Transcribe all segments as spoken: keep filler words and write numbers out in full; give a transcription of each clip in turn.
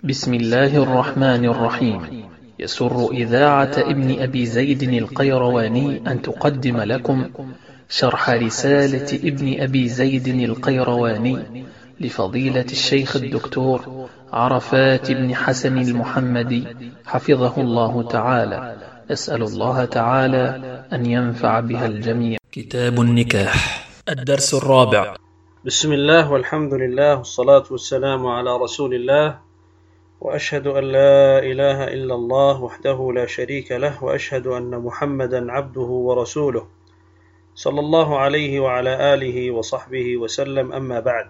بسم الله الرحمن الرحيم. يسر إذاعة ابن أبي زيد القيرواني أن تقدم لكم شرح رسالة ابن أبي زيد القيرواني لفضيلة الشيخ الدكتور عرفات بن حسن المحمدي حفظه الله تعالى. أسأل الله تعالى أن ينفع بها الجميع. كتاب النكاح، الدرس الرابع. بسم الله والحمد لله والصلاة والسلام على رسول الله، وأشهد أن لا إله إلا الله وحده لا شريك له، وأشهد أن محمدا عبده ورسوله صلى الله عليه وعلى آله وصحبه وسلم. أما بعد،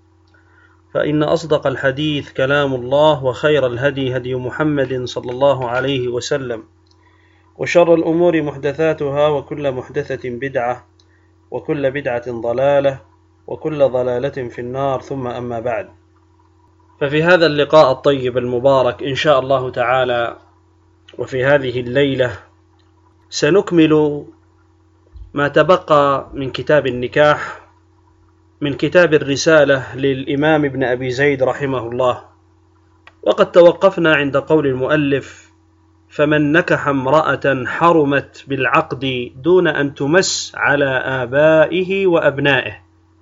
فإن أصدق الحديث كلام الله، وخير الهدي هدي محمد صلى الله عليه وسلم، وشر الأمور محدثاتها، وكل محدثة بدعة، وكل بدعة ضلالة، وكل ضلالة في النار. ثم أما بعد، ففي هذا اللقاء الطيب المبارك إن شاء الله تعالى، وفي هذه الليلة، سنكمل ما تبقى من كتاب النكاح، من كتاب الرسالة للإمام ابن أبي زيد رحمه الله. وقد توقفنا عند قول المؤلف: فمن نكح امرأة حرمت بالعقد دون أن تمس على آبائه وأبنائه،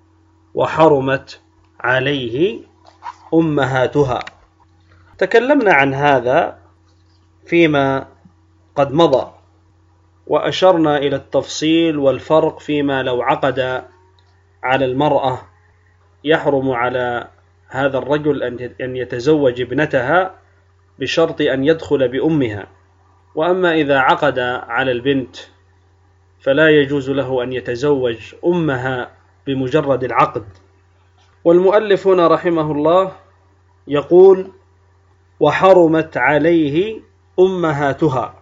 وحرمت عليه أمهاتها. تكلمنا عن هذا فيما قد مضى، وأشرنا إلى التفصيل والفرق فيما لو عقد على المرأة يحرم على هذا الرجل أن يتزوج ابنتها بشرط أن يدخل بأمها، وأما إذا عقد على البنت فلا يجوز له أن يتزوج أمها بمجرد العقد. والمؤلف هنا رحمه الله يقول: وحرمت عليه أمهاتها،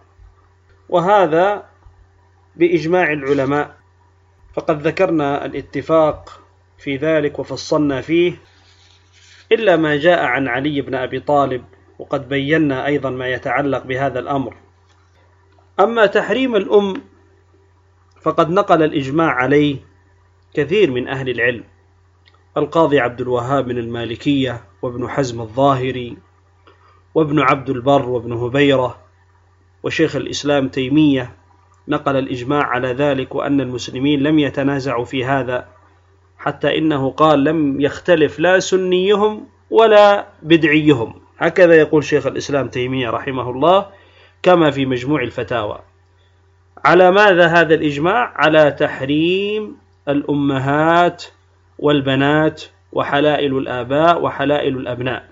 وهذا بإجماع العلماء، فقد ذكرنا الاتفاق في ذلك وفصلنا فيه، إلا ما جاء عن علي بن أبي طالب، وقد بينا أيضا ما يتعلق بهذا الأمر. أما تحريم الأم فقد نقل الإجماع عليه كثير من أهل العلم: القاضي عبد الوهاب من المالكية، وابن حزم الظاهري، وابن عبد البر، وابن هبيرة، وشيخ الإسلام تيمية نقل الإجماع على ذلك، وأن المسلمين لم يتنازعوا في هذا، حتى إنه قال: لم يختلف لا سنيهم ولا بدعيهم. هكذا يقول شيخ الإسلام تيمية رحمه الله كما في مجموع الفتاوى. على ماذا هذا الإجماع؟ على تحريم الأمهات والبنات وحلائل الآباء وحلائل الأبناء.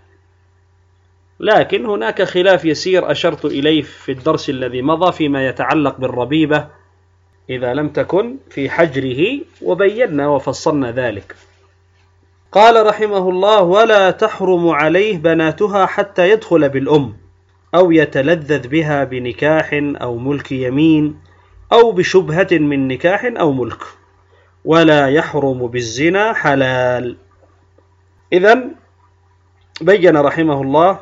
لكن هناك خلاف يسير أشرت إليه في الدرس الذي مضى فيما يتعلق بالربيبة إذا لم تكن في حجره، وبينا وفصلنا ذلك. قال رحمه الله: ولا تحرم عليه بناتها حتى يدخل بالأم، أو يتلذذ بها بنكاح أو ملك يمين، أو بشبهة من نكاح أو ملك، ولا يحرم بالزنا حلال. إذن بين رحمه الله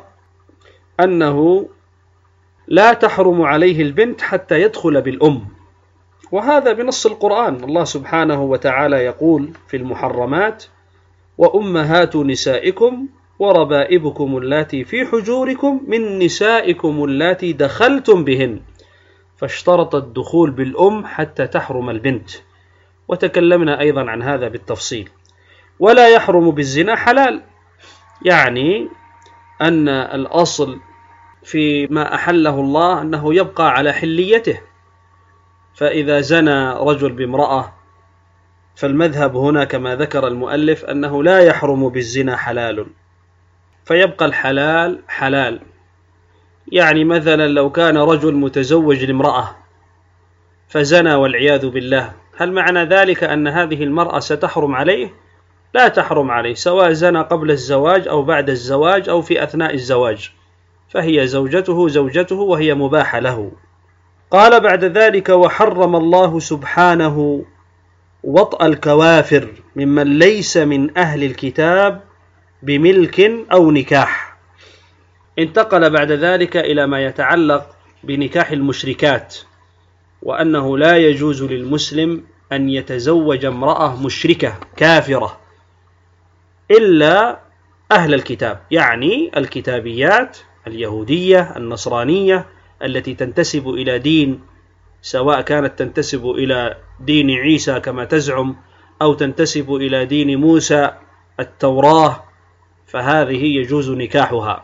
أنه لا تحرم عليه البنت حتى يدخل بالأم، وهذا بنص القرآن. الله سبحانه وتعالى يقول في المحرمات: وأمهات نسائكم وربائبكم اللاتي في حجوركم من نسائكم اللاتي دخلتم بهن، فاشترط الدخول بالأم حتى تحرم البنت، وتكلمنا أيضا عن هذا بالتفصيل. ولا يحرم بالزنا حلال، يعني أن الأصل فيما أحله الله أنه يبقى على حليته، فإذا زنى رجل بامرأة فالمذهب هنا كما ذكر المؤلف أنه لا يحرم بالزنا حلال، فيبقى الحلال حلال. يعني مثلا لو كان رجل متزوج لامرأة فزنى والعياذ بالله، هل معنى ذلك أن هذه المرأة ستحرم عليه؟ لا تحرم عليه، سواء زنى قبل الزواج أو بعد الزواج أو في أثناء الزواج، فهي زوجته زوجته وهي مباحة له. قال بعد ذلك: وحرم الله سبحانه وطأ الكوافر ممن ليس من أهل الكتاب بملك أو نكاح. انتقل بعد ذلك إلى ما يتعلق بنكاح المشركات، وأنه لا يجوز للمسلم أن يتزوج امرأة مشركة كافرة إلا أهل الكتاب، يعني الكتابيات اليهودية النصرانية التي تنتسب إلى دين، سواء كانت تنتسب إلى دين عيسى كما تزعم أو تنتسب إلى دين موسى التوراة، فهذه يجوز نكاحها.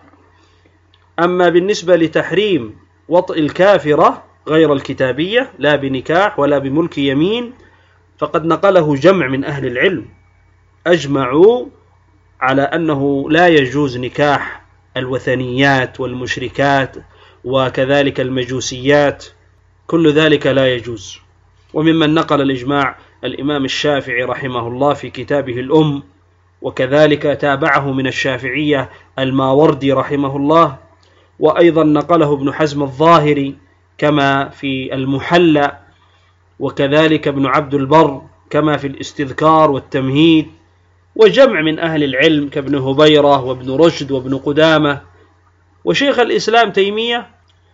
أما بالنسبة لتحريم وطئ الكافرة غير الكتابية لا بنكاح ولا بملك يمين، فقد نقله جمع من أهل العلم أجمعوا على أنه لا يجوز نكاح الوثنيات والمشركات وكذلك المجوسيات، كل ذلك لا يجوز. وممن نقل الإجماع الإمام الشافعي رحمه الله في كتابه الأم، وكذلك تابعه من الشافعية الماوردي رحمه الله، وأيضا نقله ابن حزم الظاهري كما في المحلى، وكذلك ابن عبد البر كما في الاستذكار والتمهيد، وجمع من أهل العلم كابن هبيرة وابن رشد وابن قدامة. وشيخ الإسلام تيمية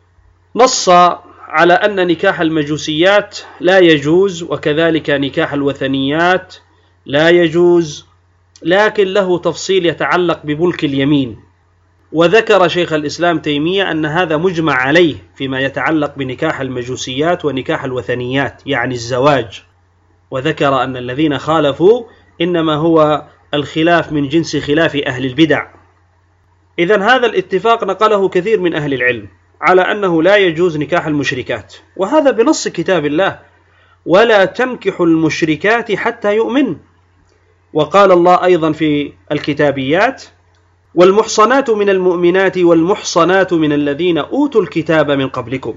نص على أن نكاح المجوسيات لا يجوز، وكذلك نكاح الوثنيات لا يجوز، لكن له تفصيل يتعلق بملك اليمين. وذكر شيخ الإسلام تيمية أن هذا مجمع عليه فيما يتعلق بنكاح المجوسيات ونكاح الوثنيات، يعني الزواج. وذكر أن الذين خالفوا إنما هو الخلاف من جنس خلاف أهل البدع. إذن هذا الاتفاق نقله كثير من أهل العلم على أنه لا يجوز نكاح المشركات، وهذا بنص كتاب الله: ولا تنكحوا المشركات حتى يؤمن. وقال الله أيضا في الكتابيات: والمحصنات من المؤمنات والمحصنات من الذين أوتوا الكتاب من قبلكم،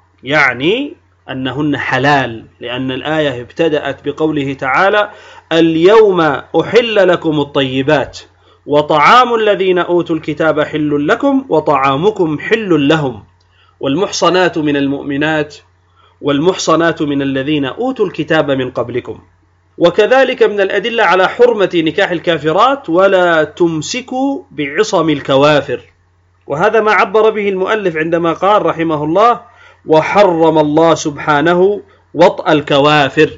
يعني أنهن حلال، لأن الآية ابتدأت بقوله تعالى: اليوم أحل لكم الطيبات وطعام الذين أوتوا الكتاب حل لكم وطعامكم حل لهم، والمحصنات من المؤمنات والمحصنات من الذين أوتوا الكتاب من قبلكم. وكذلك من الأدلة على حرمة نكاح الكافرات: ولا تمسكوا بعصم الكوافر. وهذا ما عبر به المؤلف عندما قال رحمه الله: وحرم الله سبحانه وطأ الكوافر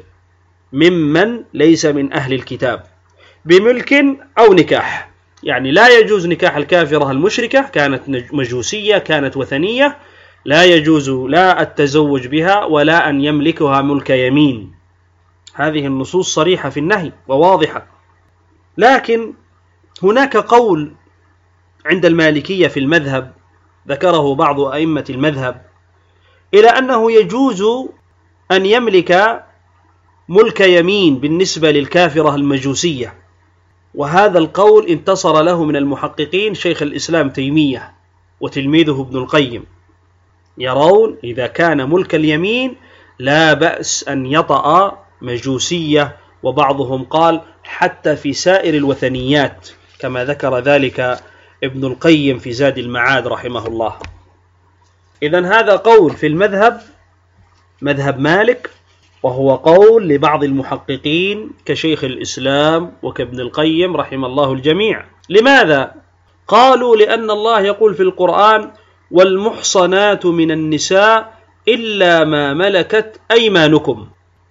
ممن ليس من أهل الكتاب بملك أو نكاح، يعني لا يجوز نكاح الكافرة المشركة، كانت مجوسية كانت وثنية، لا يجوز لا التزوج بها ولا أن يملكها ملك يمين. هذه النصوص صريحة في النهي وواضحة. لكن هناك قول عند المالكية في المذهب ذكره بعض أئمة المذهب إلى أنه يجوز أن يملك ملك يمين بالنسبة للكافرة المجوسية، وهذا القول انتصر له من المحققين شيخ الإسلام تيمية وتلميذه ابن القيم، يرون إذا كان ملك اليمين لا بأس أن يطأ مجوسية، وبعضهم قال حتى في سائر الوثنيات كما ذكر ذلك ابن القيم في زاد المعاد رحمه الله. إذن هذا قول في المذهب مذهب مالك، وهو قول لبعض المحققين كشيخ الإسلام وكابن القيم رحمه الله الجميع. لماذا؟ قالوا لأن الله يقول في القرآن: والمحصنات من النساء إلا ما ملكت أيمانكم،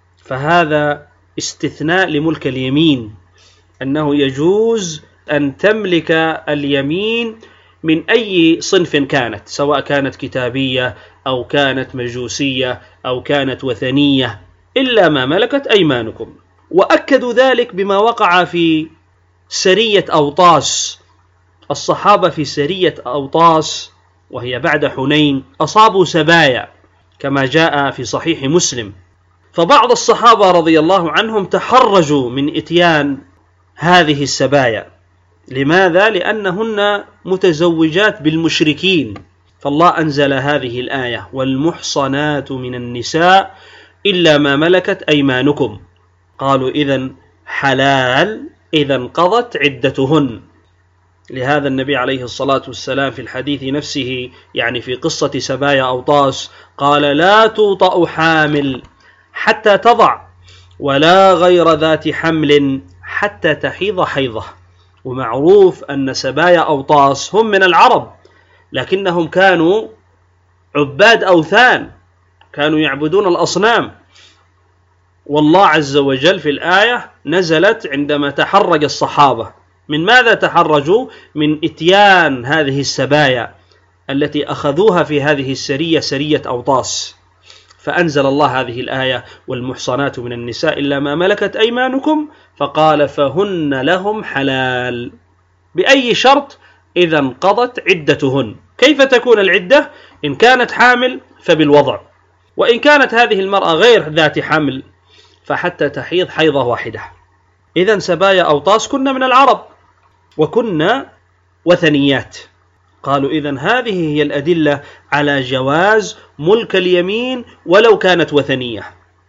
فهذا استثناء لملك اليمين، أنه يجوز أن تملك اليمين من أي صنف كانت، سواء كانت كتابية أو كانت مجوسية أو كانت وثنية، إلا ما ملكت أيمانكم. وأكدوا ذلك بما وقع في سرية أوطاس. الصحابة في سرية أوطاس وهي بعد حنين أصابوا سبايا كما جاء في صحيح مسلم، فبعض الصحابة رضي الله عنهم تحرجوا من إتيان هذه السبايا. لماذا؟ لأنهن متزوجات بالمشركين، فالله أنزل هذه الآية: والمحصنات من النساء إلا ما ملكت أيمانكم. قالوا إذن حلال إذا انقضت عدتهن. لهذا النبي عليه الصلاة والسلام في الحديث نفسه، يعني في قصة سبايا أوطاس، قال: لا توطأ حامل حتى تضع، ولا غير ذات حمل حتى تحيض حيضة. ومعروف أن سبايا أوطاس هم من العرب، لكنهم كانوا عباد أوثان، كانوا يعبدون الأصنام. والله عز وجل في الآية نزلت عندما تحرج الصحابة من ماذا تحرجوا؟ من إتيان هذه السبايا التي أخذوها في هذه السرية، سرية أوطاس. فأنزل الله هذه الآية: والمحصنات من النساء إلا ما ملكت أيمانكم، فقال: فهن لهم حلال. بأي شرط؟ إذا انقضت عدتهن. كيف تكون العدة؟ إن كانت حامل فبالوضع، وإن كانت هذه المرأة غير ذات حمل فحتى تحيض حيضة واحدة. إذن سبايا أوطاس كنا من العرب وكنا وثنيات. قالوا إذن هذه هي الأدلة على جواز ملك اليمين ولو كانت وثنية.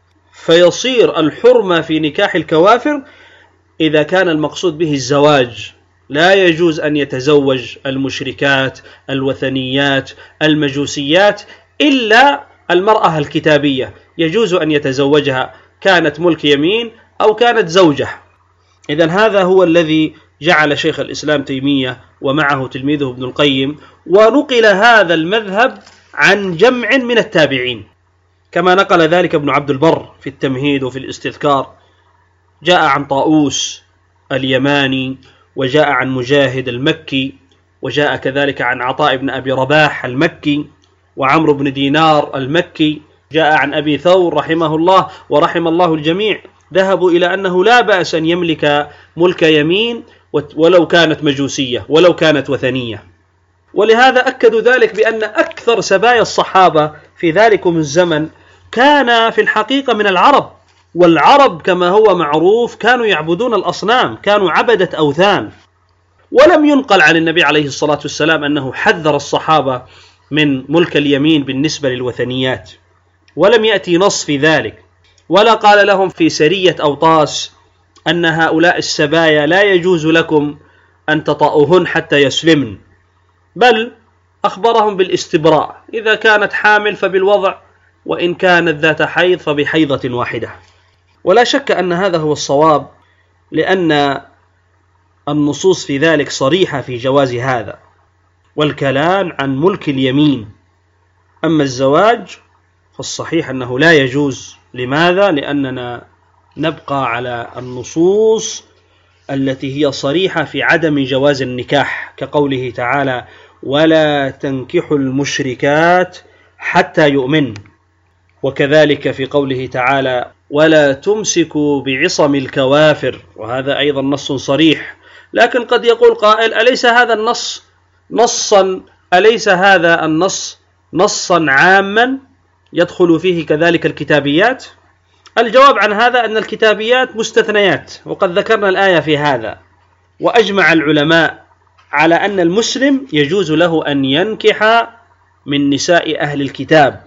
فيصير الحرمة في نكاح الكوافر إذا كان المقصود به الزواج. لا يجوز أن يتزوج المشركات، الوثنيات، المجوسيات، إلا المرأة الكتابية يجوز أن يتزوجها، كانت ملك يمين أو كانت زوجة. إذن هذا هو الذي جعل شيخ الإسلام تيمية ومعه تلميذه ابن القيم، ونقل هذا المذهب عن جمع من التابعين، كما نقل ذلك ابن عبد البر في التمهيد وفي الاستذكار. جاء عن طاووس اليماني، وجاء عن مجاهد المكي، وجاء كذلك عن عطاء بن أبي رباح المكي، وعمرو بن دينار المكي. جاء عن أبي ثور رحمه الله ورحم الله الجميع، ذهبوا إلى أنه لا بأس أن يملك ملك يمين ولو كانت مجوسية ولو كانت وثنية. ولهذا أكدوا ذلك بأن أكثر سبايا الصحابة في ذلكم الزمن كان في الحقيقة من العرب، والعرب كما هو معروف كانوا يعبدون الأصنام، كانوا عبدة أوثان. ولم ينقل عن النبي عليه الصلاة والسلام أنه حذر الصحابة من ملك اليمين بالنسبة للوثنيات، ولم يأتي نص في ذلك، ولا قال لهم في سرية أوطاس أن هؤلاء السبايا لا يجوز لكم أن تطأوهن حتى يسلمن، بل أخبرهم بالاستبراء، إذا كانت حامل فبالوضع، وإن كانت ذات حيض فبحيضة واحدة. ولا شك أن هذا هو الصواب، لأن النصوص في ذلك صريحة في جواز هذا، والكلام عن ملك اليمين. أما الزواج فالصحيح أنه لا يجوز. لماذا؟ لأننا نبقى على النصوص التي هي صريحة في عدم جواز النكاح، كقوله تعالى: ولا تنكحوا المشركات حتى يؤمن، وكذلك في قوله تعالى: ولا تمسكوا بعصم الكوافر، وهذا أيضا نص صريح. لكن قد يقول قائل: أليس هذا النص نصا أليس هذا النص نصا عاما يدخل فيه كذلك الكتابيات؟ الجواب عن هذا أن الكتابيات مستثنيات، وقد ذكرنا الآية في هذا. وأجمع العلماء على أن المسلم يجوز له أن ينكح من نساء أهل الكتاب،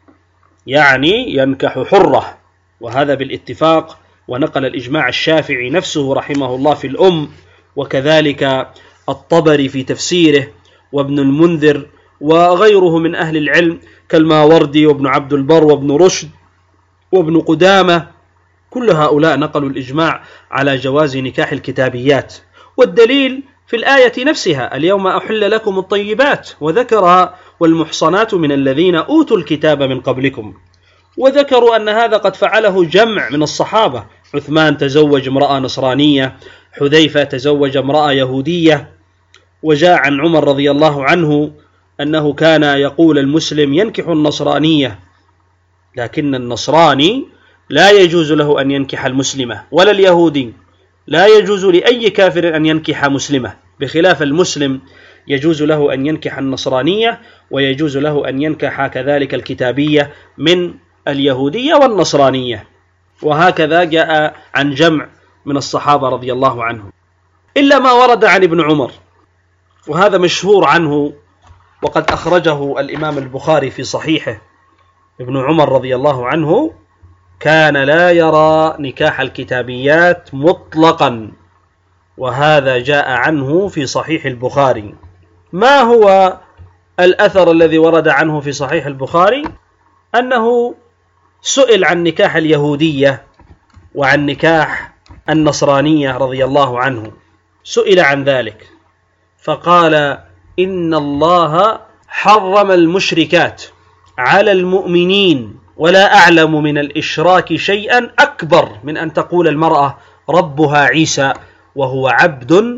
يعني ينكح حرة، وهذا بالاتفاق. ونقل الإجماع الشافعي نفسه رحمه الله في الأم، وكذلك الطبري في تفسيره، وابن المنذر وغيره من أهل العلم كالماوردي وابن عبد البر وابن رشد وابن قدامة، كل هؤلاء نقلوا الإجماع على جواز نكاح الكتابيات. والدليل في الآية نفسها: اليوم أحل لكم الطيبات، وذكر والمحصنات من الذين أوتوا الكتاب من قبلكم، وذكروا أن هذا قد فعله جمع من الصحابة. عثمان تزوج امرأة نصرانية، حذيفة تزوج امرأة يهودية، وجاء عن عمر رضي الله عنه أنه كان يقول: المسلم ينكح النصرانية، لكن النصراني لا يجوز له أن ينكح المسلمة، ولا اليهودي لا يجوز لأي كافر أن ينكح مسلمة، بخلاف المسلم يجوز له أن ينكح النصرانية، ويجوز له أن ينكح كذلك الكتابية من اليهودية والنصرانية. وهكذا جاء عن جمع من الصحابة رضي الله عنهم، إلا ما ورد عن ابن عمر، وهذا مشهور عنه، وقد أخرجه الإمام البخاري في صحيحه. ابن عمر رضي الله عنه كان لا يرى نكاح الكتابيات مطلقا، وهذا جاء عنه في صحيح البخاري. ما هو الأثر الذي ورد عنه في صحيح البخاري؟ أنه سئل عن نكاح اليهودية وعن نكاح النصرانية رضي الله عنه، سئل عن ذلك فقال: إن الله حرم المشركات على المؤمنين، ولا أعلم من الإشراك شيئا أكبر من أن تقول المرأة ربها عيسى وهو عبد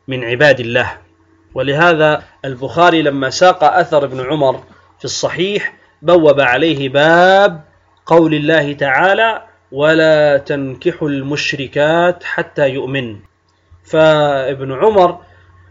من عباد الله. ولهذا البخاري لما ساق أثر ابن عمر في الصحيح بوب عليه باب قول الله تعالى: ولا تنكحوا المشركات حتى يؤمن. فابن عمر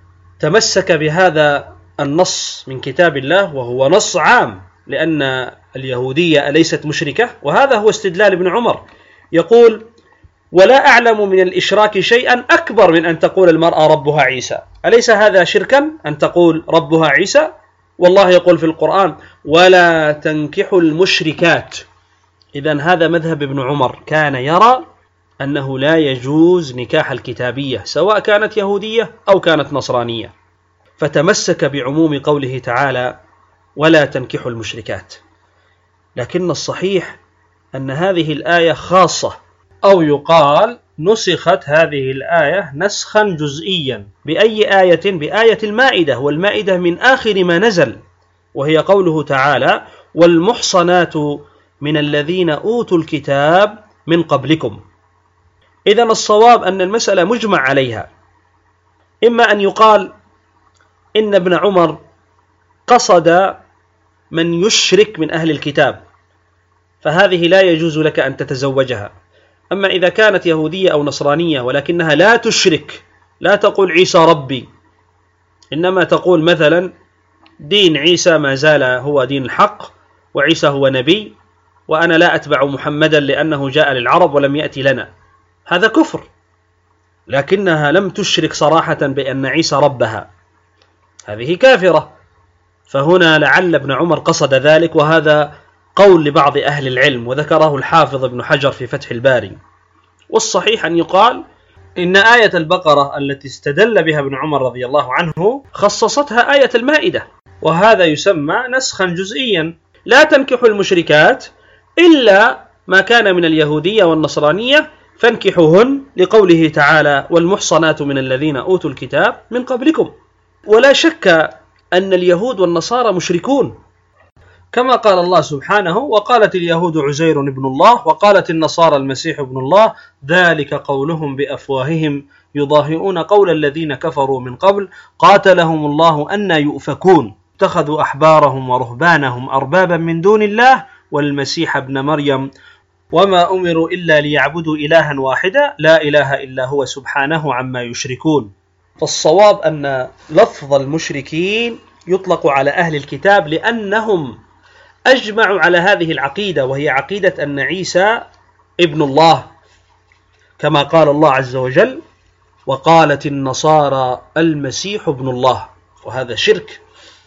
تمسك بهذا النص من كتاب الله، وهو نص عام، لأن اليهودية أليست مشركة؟ وهذا هو استدلال ابن عمر، يقول: ولا أعلم من الإشراك شيئا أكبر من أن تقول المرأة ربها عيسى. أليس هذا شركا أن تقول ربها عيسى؟ والله يقول في القرآن: ولا تنكحوا المشركات. إذن هذا مذهب ابن عمر، كان يرى أنه لا يجوز نكاح الكتابية سواء كانت يهودية أو كانت نصرانية، فتمسك بعموم قوله تعالى: ولا تنكحوا المشركات. لكن الصحيح أن هذه الآية خاصة، أو يقال نسخت هذه الآية نسخا جزئيا. بأي آية؟ بآية المائدة، والمائدة من آخر ما نزل، وهي قوله تعالى: والمحصنات من الذين أوتوا الكتاب من قبلكم. إذن الصواب أن المسألة مجمع عليها. إما أن يقال إن ابن عمر قصد من يشرك من أهل الكتاب، فهذه لا يجوز لك أن تتزوجها. أما إذا كانت يهودية أو نصرانية ولكنها لا تشرك، لا تقول عيسى ربي، إنما تقول مثلا دين عيسى ما زال هو دين الحق، وعيسى هو نبي، وأنا لا أتبع محمدا لأنه جاء للعرب ولم يأتي لنا، هذا كفر. لكنها لم تشرك صراحة بأن عيسى ربها، هذه كافرة. فهنا لعل ابن عمر قصد ذلك، وهذا قول لبعض أهل العلم، وذكره الحافظ ابن حجر في فتح الباري. والصحيح أن يقال إن آية البقرة التي استدل بها ابن عمر رضي الله عنه خصصتها آية المائدة، وهذا يسمى نسخا جزئيا. لا تنكحوا المشركات إلا ما كان من اليهودية والنصرانية فانكحوهن، لقوله تعالى: والمحصنات من الذين أوتوا الكتاب من قبلكم. ولا شك أن اليهود والنصارى مشركون، كما قال الله سبحانه: وقالت اليهود عزير ابن الله وقالت النصارى المسيح ابن الله ذلك قولهم بأفواههم يضاهئون قول الذين كفروا من قبل قاتلهم الله أنى يؤفكون اتخذوا أحبارهم ورهبانهم أربابا من دون الله والمسيح ابن مريم وما أمروا إلا ليعبدوا إلها واحدا لا إله إلا هو سبحانه عما يشركون. فالصواب أن لفظ المشركين يطلق على أهل الكتاب لأنهم أجمعوا على هذه العقيدة، وهي عقيدة أن عيسى ابن الله، كما قال الله عز وجل: وقالت النصارى المسيح ابن الله. وهذا شرك،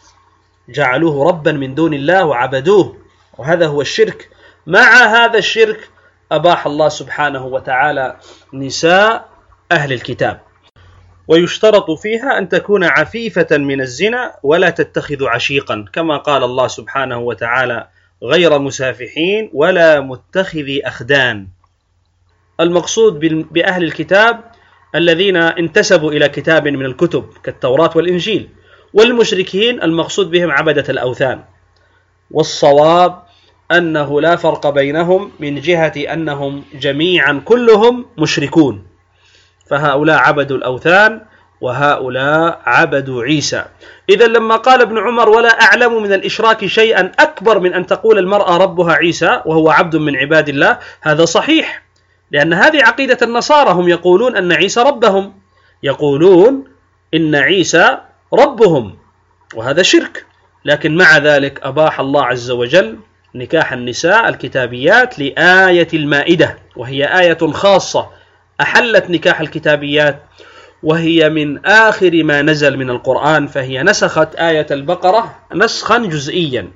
جعلوه ربا من دون الله وعبدوه، وهذا هو الشرك. مع هذا الشرك أباح الله سبحانه وتعالى نساء أهل الكتاب، ويشترط فيها أن تكون عفيفة من الزنا ولا تتخذ عشيقا، كما قال الله سبحانه وتعالى: غير مسافحين ولا متخذي أخدان. المقصود بأهل الكتاب الذين انتسبوا إلى كتاب من الكتب كالتوراة والإنجيل، والمشركين المقصود بهم عبدة الأوثان. والصواب أنه لا فرق بينهم من جهة أنهم جميعا كلهم مشركون، فهؤلاء عبدوا الأوثان وهؤلاء عبدوا عيسى. إذا لما قال ابن عمر: ولا أعلم من الإشراك شيئا أكبر من أن تقول المرأة ربها عيسى وهو عبد من عباد الله، هذا صحيح، لأن هذه عقيدة النصارى، هم يقولون أن عيسى ربهم، يقولون إن عيسى ربهم، وهذا شرك. لكن مع ذلك أباح الله عز وجل نكاح النساء الكتابيات لآية المائدة، وهي آية خاصة أحلت نكاح الكتابيات، وهي من آخر ما نزل من القرآن، فهي نسخت آية البقرة نسخا جزئيا.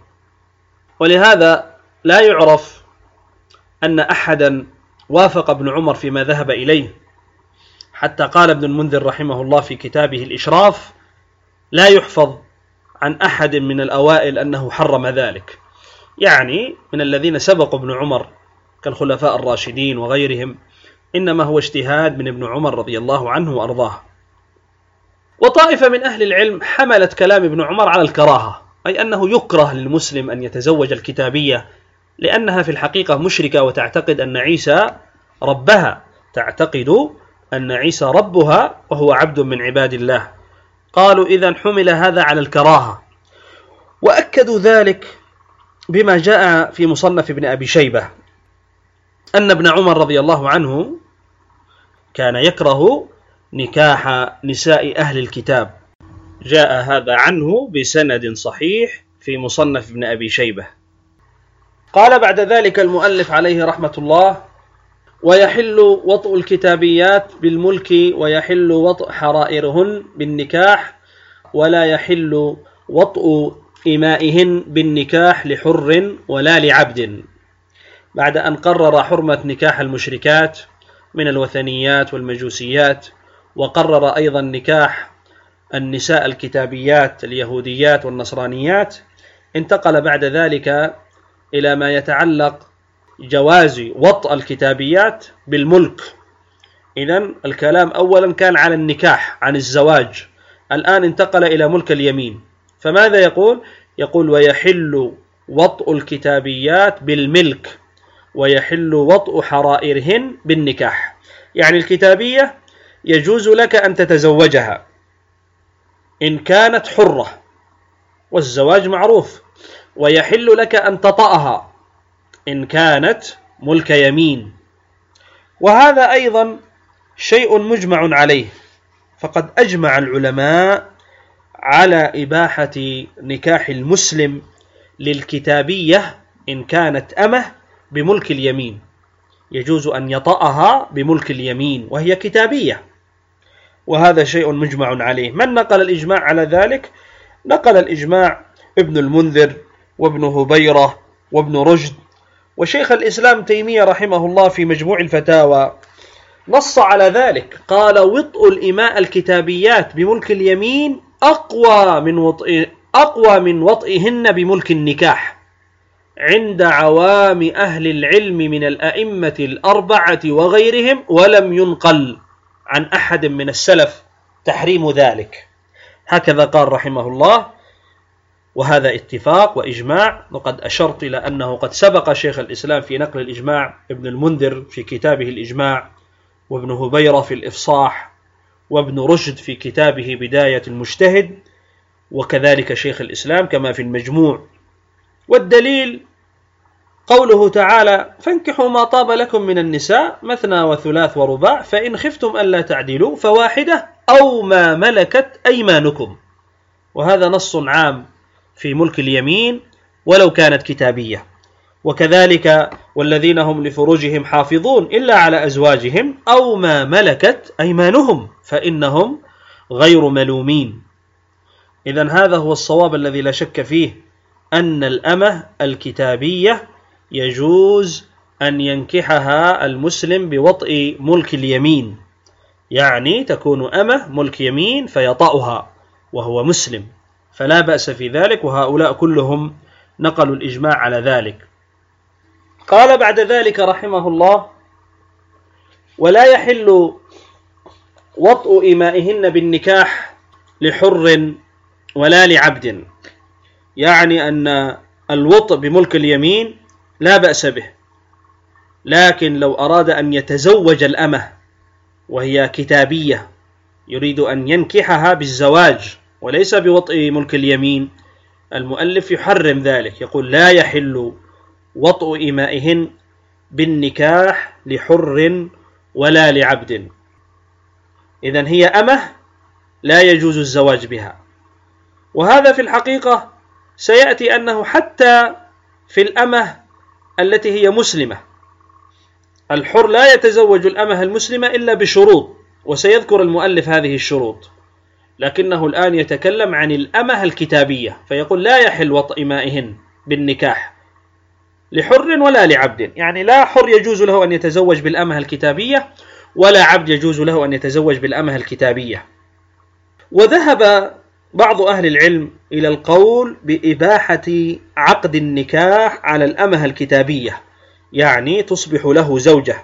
ولهذا لا يعرف أن أحدا وافق ابن عمر فيما ذهب إليه، حتى قال ابن المنذر رحمه الله في كتابه الإشراف: لا يحفظ عن أحد من الأوائل أنه حرم ذلك، يعني من الذين سبقوا ابن عمر كالخلفاء الراشدين وغيرهم، إنما هو اجتهاد من ابن عمر رضي الله عنه وأرضاه. وطائفة من أهل العلم حملت كلام ابن عمر على الكراهة، أي أنه يكره للمسلم أن يتزوج الكتابية، لأنها في الحقيقة مشركة وتعتقد أن عيسى ربها، تعتقد أن عيسى ربها وهو عبد من عباد الله. قالوا إذن حمل هذا على الكراهة، وأكدوا ذلك بما جاء في مصنف ابن أبي شيبة أن ابن عمر رضي الله عنه كان يكره نكاح نساء أهل الكتاب. جاء هذا عنه بسند صحيح في مصنف ابن أبي شيبة. قال بعد ذلك المؤلف عليه رحمة الله: ويحل وطء الكتابيات بالملك ويحل وطء حرائرهن بالنكاح، ولا يحل وطء إمائهن بالنكاح لحر ولا لعبد، بعد أن قرر حرمة نكاح المشركات من الوثنيات والمجوسيات، وقرر أيضا نكاح النساء الكتابيات اليهوديات والنصرانيات. انتقل بعد ذلك إلى ما يتعلق جواز وطء الكتابيات بالملك. إذن الكلام أولا كان على النكاح عن الزواج، الآن انتقل إلى ملك اليمين. فماذا يقول؟ يقول: ويحل وطء الكتابيات بالملك ويحل وطء حرائرهن بالنكاح. يعني الكتابية يجوز لك أن تتزوجها إن كانت حرة، والزواج معروف، ويحل لك أن تطأها إن كانت ملك يمين. وهذا أيضا شيء مجمع عليه، فقد أجمع العلماء على إباحة نكاح المسلم للكتابية إن كانت أمه بملك اليمين، يجوز أن يطأها بملك اليمين وهي كتابية، وهذا شيء مجمع عليه. من نقل الإجماع على ذلك؟ نقل الإجماع ابن المنذر وابن هبيرة وابن رشد، وشيخ الإسلام تيمية رحمه الله في مجموع الفتاوى نص على ذلك، قال: وطء الإماء الكتابيات بملك اليمين أقوى من وطئ أقوى من وطئهن بملك النكاح عند عوام أهل العلم من الأئمة الأربعة وغيرهم، ولم ينقل عن أحد من السلف تحريم ذلك. هكذا قال رحمه الله، وهذا اتفاق وإجماع. وقد أشرت إلى أنه قد سبق شيخ الإسلام في نقل الإجماع ابن المنذر في كتابه الإجماع، وابن هبيرة في الإفصاح، وابن رشد في كتابه بداية المجتهد، وكذلك شيخ الإسلام كما في المجموع. والدليل قوله تعالى: فانكحوا ما طاب لكم من النساء مثنى وثلاث ورباع فإن خفتم ألا تعدلوا فواحدة أو ما ملكت أيمانكم. وهذا نص عام في ملك اليمين ولو كانت كتابية. وكذلك: والذين هم لفروجهم حافظون إلا على أزواجهم أو ما ملكت أيمانهم فإنهم غير ملومين. إذن هذا هو الصواب الذي لا شك فيه، أن الأمة الكتابية يجوز أن ينكحها المسلم بوطء ملك اليمين، يعني تكون أمة ملك يمين فيطأها وهو مسلم، فلا بأس في ذلك. وهؤلاء كلهم نقلوا الإجماع على ذلك. قال بعد ذلك رحمه الله: ولا يحل وطء إمائهن بالنكاح لحر ولا لعبد، يعني أن الوطء بملك اليمين لا بأس به، لكن لو أراد أن يتزوج الأمة وهي كتابية يريد أن ينكحها بالزواج وليس بوطء ملك اليمين، المؤلف يحرم ذلك، يقول: لا يحل وطء إمائهن بالنكاح لحر ولا لعبد. إذن هي أمة لا يجوز الزواج بها. وهذا في الحقيقة سيأتي أنه حتى في الأمة التي هي مسلمة، الحر لا يتزوج الأمة المسلمة إلا بشروط، وسيذكر المؤلف هذه الشروط، لكنه الآن يتكلم عن الأمة الكتابية، فيقول: لا يحل وطء إمائهن بالنكاح لحر ولا لعبد، يعني لا حر يجوز له أن يتزوج بالأمة الكتابية، ولا عبد يجوز له أن يتزوج بالأمة الكتابية. وذهب بعض أهل العلم إلى القول بإباحة عقد النكاح على الأمة الكتابية، يعني تصبح له زوجة.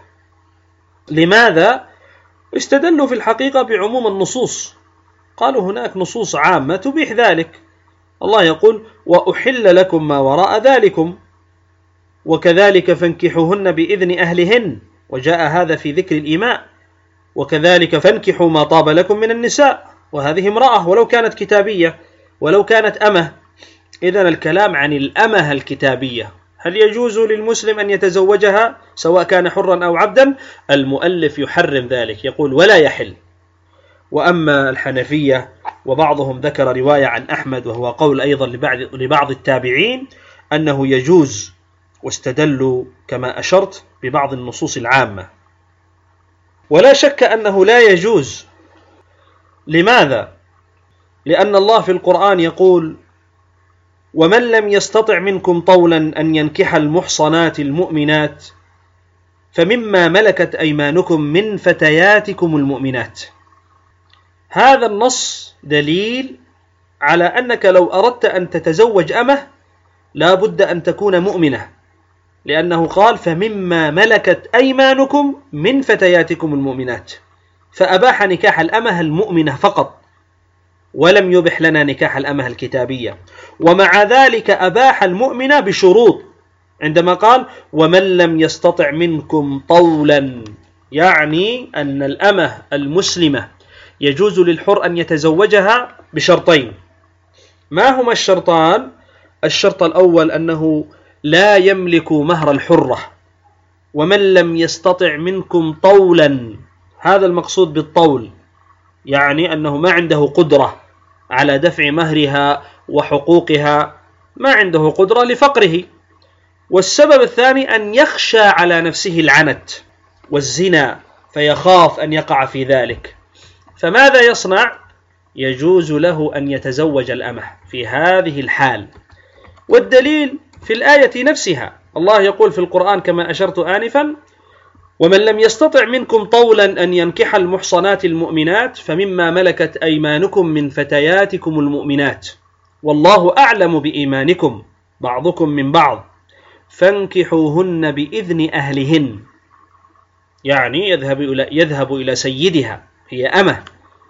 لماذا؟ استدلوا في الحقيقة بعموم النصوص، قالوا هناك نصوص عامة تبيح ذلك. الله يقول: وأحل لكم ما وراء ذلكم، وكذلك فانكحوهن بإذن أهلهن، وجاء هذا في ذكر الإماء. وكذلك فانكحوا ما طاب لكم من النساء، وهذه امرأة ولو كانت كتابية ولو كانت أمة. إذن الكلام عن الأمة الكتابية، هل يجوز للمسلم أن يتزوجها سواء كان حرا أو عبدا؟ المؤلف يحرم ذلك، يقول ولا يحل. وأما الحنفية وبعضهم ذكر رواية عن أحمد وهو قول أيضا لبعض التابعين أنه يجوز، واستدلوا كما أشرت ببعض النصوص العامة. ولا شك أنه لا يجوز. لماذا؟ لأن الله في القرآن يقول ومن لم يستطع منكم طولا أن ينكح المحصنات المؤمنات فمما ملكت أيمانكم من فتياتكم المؤمنات. هذا النص دليل على أنك لو أردت أن تتزوج أمه لا بد أن تكون مؤمنة، لأنه قال فمما ملكت أيمانكم من فتياتكم المؤمنات، فأباح نكاح الأمه المؤمنة فقط، ولم يبح لنا نكاح الأمه الكتابية. ومع ذلك أباح المؤمنة بشروط، عندما قال ومن لم يستطع منكم طولا، يعني أن الأمه المسلمة يجوز للحر أن يتزوجها بشرطين. ما هما الشرطان؟ الشرط الأول أنه لا يملك مهر الحرة، ومن لم يستطع منكم طولا، هذا المقصود بالطول، يعني أنه ما عنده قدرة على دفع مهرها وحقوقها، ما عنده قدرة لفقره. والسبب الثاني أن يخشى على نفسه العنت والزنا فيخاف أن يقع في ذلك، فماذا يصنع؟ يجوز له أن يتزوج الأمة في هذه الحال. والدليل في الآية نفسها، الله يقول في القرآن كما أشرت آنفا ومن لم يستطع منكم طولا أن ينكح المحصنات المؤمنات فمما ملكت أيمانكم من فتياتكم المؤمنات والله أعلم بإيمانكم بعضكم من بعض فانكحوهن بإذن أهلهن، يعني يذهب إلى, يذهب إلى سيدها، هي أمة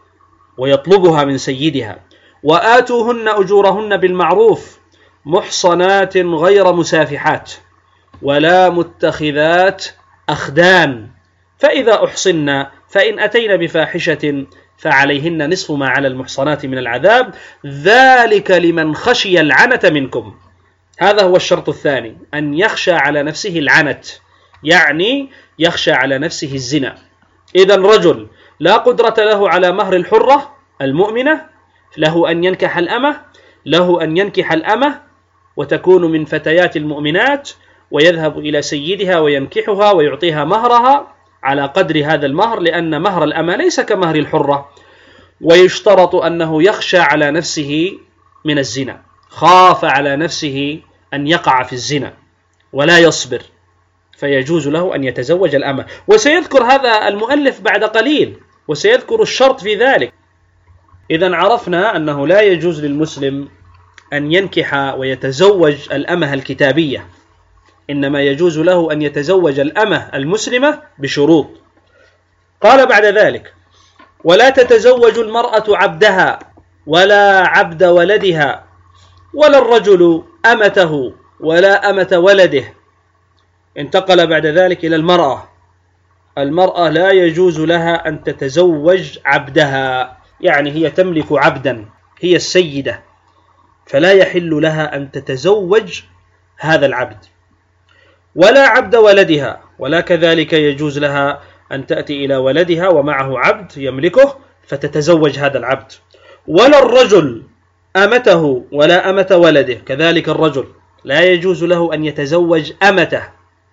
ويطلبها من سيدها، وآتوهن أجورهن بالمعروف محصنات غير مسافحات ولا متخذات أخدان، فإذا أحصن فإن أتين بفاحشة فعليهن نصف ما على المحصنات من العذاب ذلك لمن خشي العنة منكم. هذا هو الشرط الثاني، أن يخشى على نفسه العنت، يعني يخشى على نفسه الزنا. إذن رجل لا قدرة له على مهر الحرة المؤمنة، له أن ينكح الأمة، له أن ينكح الأمة وتكون من فتيات المؤمنات، ويذهب إلى سيدها وينكحها ويعطيها مهرها على قدر هذا المهر، لأن مهر الأمة ليس كمهر الحرة. ويشترط أنه يخشى على نفسه من الزنا، خاف على نفسه أن يقع في الزنا ولا يصبر، فيجوز له أن يتزوج الأمة. وسيذكر هذا المؤلف بعد قليل، وسيذكر الشرط في ذلك. إذن عرفنا أنه لا يجوز للمسلم أن ينكح ويتزوج الأمة الكتابية، إنما يجوز له أن يتزوج الأمة المسلمة بشروط. قال بعد ذلك ولا تتزوج المرأة عبدها ولا عبد ولدها ولا الرجل أمته ولا أمة ولده. انتقل بعد ذلك إلى المرأة. المرأة لا يجوز لها أن تتزوج عبدها، يعني هي تملك عبدا، هي السيدة، فلا يحل لها أن تتزوج هذا العبد. ولا عبد ولدها، ولا كذلك يجوز لها أن تأتي إلى ولدها ومعه عبد يملكه فتتزوج هذا العبد. ولا الرجل أمته ولا أمة ولده، كذلك الرجل لا يجوز له أن يتزوج أمته،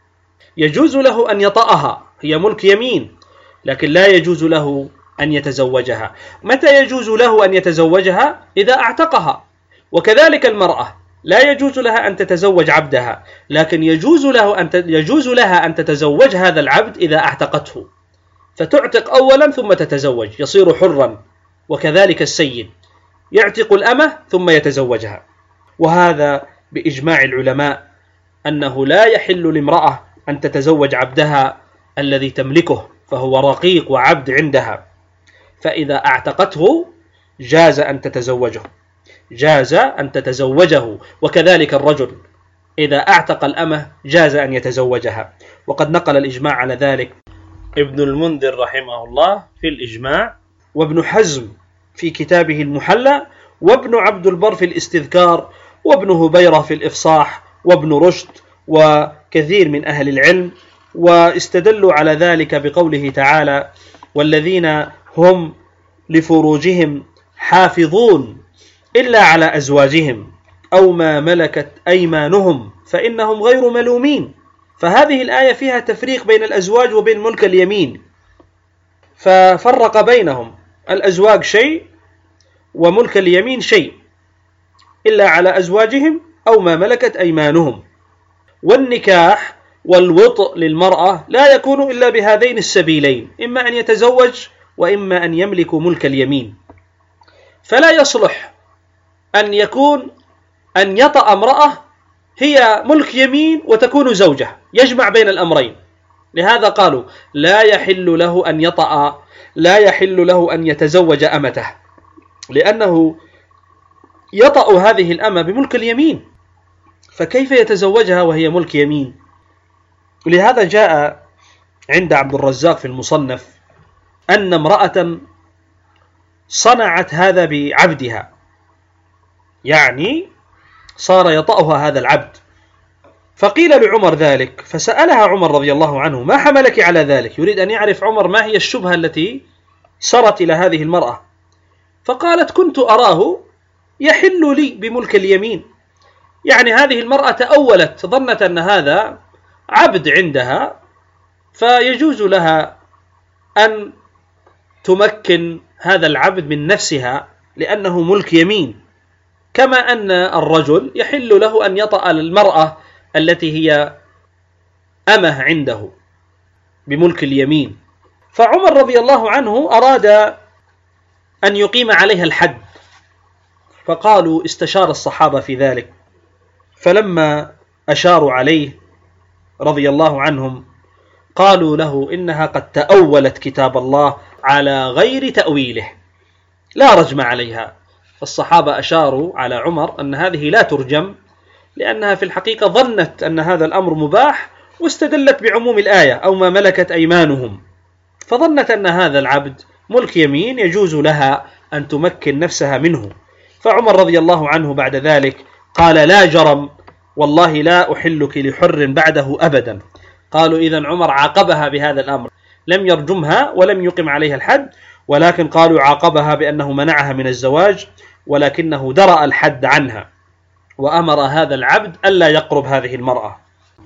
يجوز له أن يطأها، هي ملك يمين، لكن لا يجوز له أن يتزوجها. متى يجوز له أن يتزوجها؟ إذا أعتقها. وكذلك المرأة لا يجوز لها أن تتزوج عبدها، لكن يجوز له أن يجوز لها أن تتزوج هذا العبد إذا أعتقته، فتعتق أولا ثم تتزوج يصير حرا. وكذلك السيد يعتق الأمة ثم يتزوجها. وهذا بإجماع العلماء أنه لا يحل لامرأة أن تتزوج عبدها الذي تملكه، فهو رقيق وعبد عندها، فإذا أعتقته جاز أن تتزوجه، جاز أن تتزوجه. وكذلك الرجل إذا أعتق الأمة جاز أن يتزوجها. وقد نقل الإجماع على ذلك ابن المنذر رحمه الله في الإجماع، وابن حزم في كتابه المحلى، وابن عبد البر في الاستذكار، وابن هبيرة في الإفصاح، وابن رشد وكثير من أهل العلم، واستدلوا على ذلك بقوله تعالى: والذين هم لفروجهم حافظون إلا على أزواجهم أو ما ملكت أيمانهم فإنهم غير ملومين. فهذه الآية فيها تفريق بين الأزواج وبين ملك اليمين، ففرق بينهم، الأزواج شيء وملك اليمين شيء، إلا على أزواجهم أو ما ملكت أيمانهم. والنكاح والوطء للمرأة لا يكون إلا بهذين السبيلين، إما أن يتزوج وإما أن يملك ملك اليمين. فلا يصلح أن يكون أن يطأ امرأة هي ملك يمين وتكون زوجة، يجمع بين الأمرين. لهذا قالوا لا يحل له أن يطأ، لا يحل له أن يتزوج أمته، لأنه يطأ هذه الأمة بملك اليمين، فكيف يتزوجها وهي ملك يمين؟ لهذا جاء عند عبد الرزاق في المصنف أن امرأة صنعت هذا بعبدها، يعني صار يطأها هذا العبد، فقيل لعمر ذلك، فسألها عمر رضي الله عنه: ما حملك على ذلك؟ يريد أن يعرف عمر ما هي الشبهة التي سرت إلى هذه المرأة. فقالت: كنت أراه يحل لي بملك اليمين، يعني هذه المرأة تأولت، ظنت أن هذا عبد عندها فيجوز لها أن تمكن هذا العبد من نفسها لأنه ملك يمين، كما أن الرجل يحل له أن يطأ المرأة التي هي أمه عنده بملك اليمين. فعمر رضي الله عنه أراد أن يقيم عليها الحد، فقالوا استشار الصحابة في ذلك، فلما أشاروا عليه رضي الله عنهم قالوا له: إنها قد تأولت كتاب الله على غير تأويله، لا رجم عليها. فالصحابة أشاروا على عمر أن هذه لا ترجم، لأنها في الحقيقة ظنت أن هذا الأمر مباح، واستدلت بعموم الآية أو ما ملكت أيمانهم، فظنت أن هذا العبد ملك يمين يجوز لها أن تمكن نفسها منه. فعمر رضي الله عنه بعد ذلك قال: لا جرم، والله لا أحلك لحر بعده أبدا. قالوا إذن عمر عاقبها بهذا الأمر، لم يرجمها ولم يقم عليها الحد، ولكن قالوا عاقبها بأنه منعها من الزواج، ولكنه درأ الحد عنها وأمر هذا العبد ألا يقرب هذه المرأة.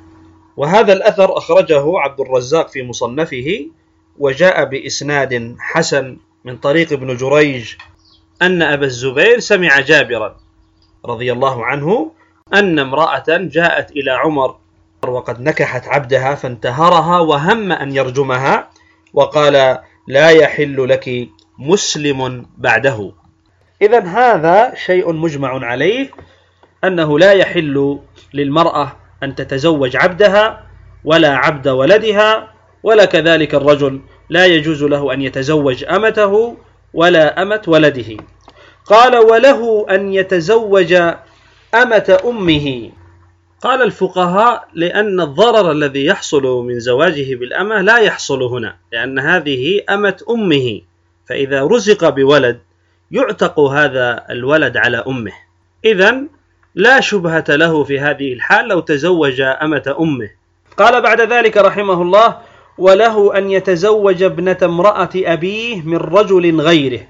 وهذا الأثر أخرجه عبد الرزاق في مصنفه، وجاء بإسناد حسن من طريق ابن جريج أن أبا الزبير سمع جابرا رضي الله عنه أن امرأة جاءت إلى عمر وقد نكحت عبدها فانتهرها وهم أن يرجمها، وقال: لا يحل لك مسلم بعده. إذن هذا شيء مجمع عليه، أنه لا يحل للمرأة أن تتزوج عبدها ولا عبد ولدها، ولا كذلك الرجل لا يجوز له أن يتزوج أمته ولا أمة ولده. قال: وله أن يتزوج أمة أمه. قال الفقهاء: لأن الضرر الذي يحصل من زواجه بالأمة لا يحصل هنا، لأن هذه أمة أمه، فإذا رزق بولد يعتق هذا الولد على أمه، إذن لا شبهة له في هذه الحال لو تزوج أمة أمه. قال بعد ذلك رحمه الله: وله أن يتزوج ابنة امرأة أبيه من رجل غيره،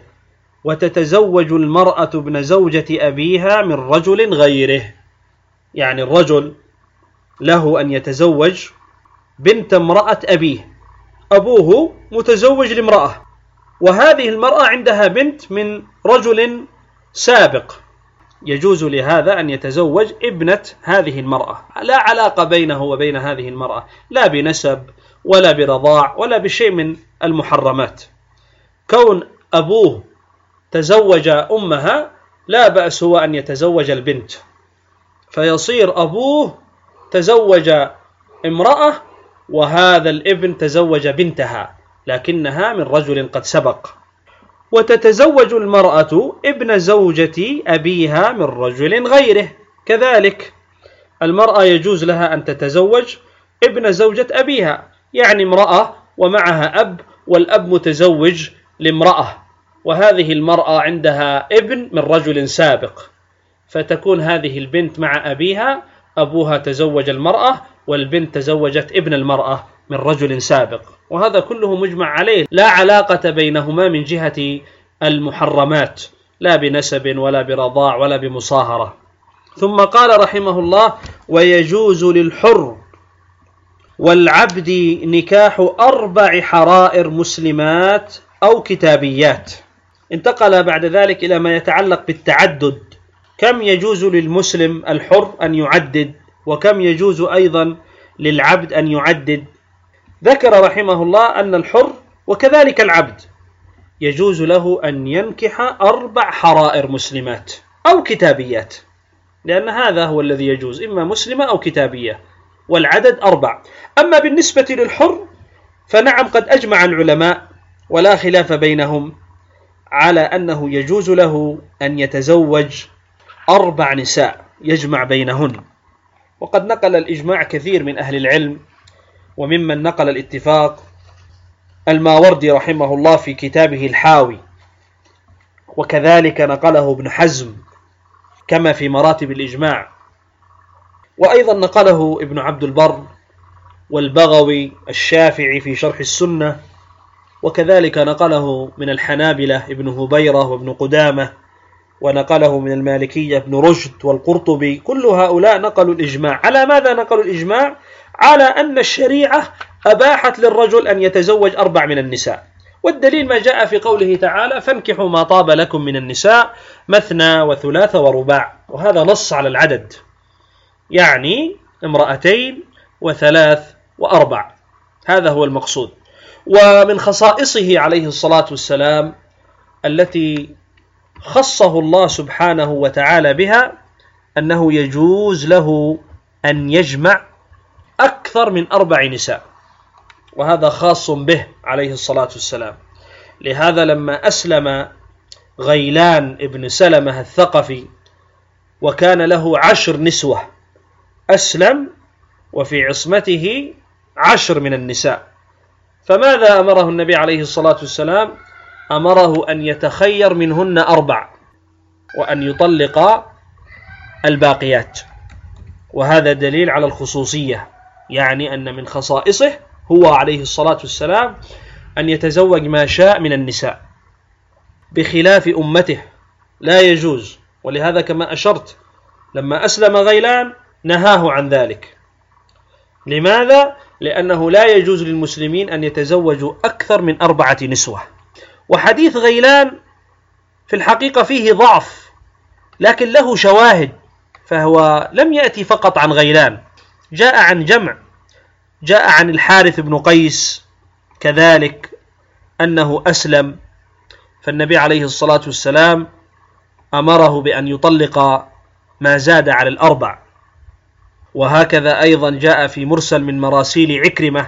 وتتزوج المرأة ابن زوجة أبيها من رجل غيره. يعني الرجل له أن يتزوج بنت امرأة أبيه، أبوه متزوج لامرأة، وهذه المرأة عندها بنت من رجل سابق، يجوز لهذا أن يتزوج ابنة هذه المرأة، لا علاقة بينه وبين هذه المرأة، لا بنسب ولا برضاع ولا بشيء من المحرمات. كون أبوه تزوج أمها لا بأس هو أن يتزوج البنت، فيصير أبوه تزوج امرأة وهذا الابن تزوج بنتها لكنها من رجل قد سبق. وتتزوج المرأة ابن زوجة أبيها من رجل غيره، كذلك المرأة يجوز لها أن تتزوج ابن زوجة أبيها، يعني امرأة ومعها أب، والأب متزوج لامرأة، وهذه المرأة عندها ابن من رجل سابق، فتكون هذه البنت مع أبيها، أبوها تزوج المرأة والبنت تزوجت ابن المرأة من رجل سابق، وهذا كله مجمع عليه، لا علاقة بينهما من جهة المحرمات، لا بنسب ولا برضاع ولا بمصاهرة. ثم قال رحمه الله: ويجوز للحر والعبد نكاح أربع حرائر مسلمات أو كتابيات. انتقل بعد ذلك إلى ما يتعلق بالتعدد، كم يجوز للمسلم الحر أن يعدد، وكم يجوز أيضا للعبد أن يعدد. ذكر رحمه الله أن الحر وكذلك العبد يجوز له أن ينكح أربع حرائر مسلمات أو كتابيات، لأن هذا هو الذي يجوز، إما مسلمة أو كتابية، والعدد أربع. أما بالنسبة للحر فنعم، قد أجمع العلماء ولا خلاف بينهم على أنه يجوز له أن يتزوج أربع نساء يجمع بينهن، وقد نقل الإجماع كثير من أهل العلم، وممن نقل الاتفاق الماوردي رحمه الله في كتابه الحاوي، وكذلك نقله ابن حزم كما في مراتب الإجماع، وأيضا نقله ابن عبد البر والبغوي الشافعي في شرح السنة، وكذلك نقله من الحنابلة ابن هبيرة وابن قدامة، ونقله من المالكية ابن رشد والقرطبي. كل هؤلاء نقلوا الإجماع. على ماذا نقلوا الإجماع؟ على أن الشريعة أباحت للرجل أن يتزوج أربع من النساء، والدليل ما جاء في قوله تعالى: فانكحوا ما طاب لكم من النساء مثنى وثلاث ورباع، وهذا نص على العدد، يعني امرأتين وثلاث وأربع، هذا هو المقصود. ومن خصائصه عليه الصلاة والسلام التي خصه الله سبحانه وتعالى بها أنه يجوز له أن يجمع أكثر من أربع نساء، وهذا خاص به عليه الصلاة والسلام. لهذا لما أسلم غيلان ابن سلمة الثقفي وكان له عشر نسوة، أسلم وفي عصمته عشر من النساء، فماذا أمره النبي عليه الصلاة والسلام؟ أمره أن يتخير منهن أربع وأن يطلق الباقيات، وهذا دليل على الخصوصية، يعني أن من خصائصه هو عليه الصلاة والسلام أن يتزوج ما شاء من النساء، بخلاف أمته لا يجوز. ولهذا كما أشرت لما أسلم غيلان نهاه عن ذلك. لماذا؟ لأنه لا يجوز للمسلمين أن يتزوجوا أكثر من أربعة نسوة. وحديث غيلان في الحقيقة فيه ضعف، لكن له شواهد، فهو لم يأتي فقط عن غيلان، جاء عن جمع، جاء عن الحارث بن قيس كذلك أنه أسلم، فالنبي عليه الصلاة والسلام أمره بأن يطلق ما زاد على الأربع. وهكذا أيضا جاء في مرسل من مراسيل عكرمة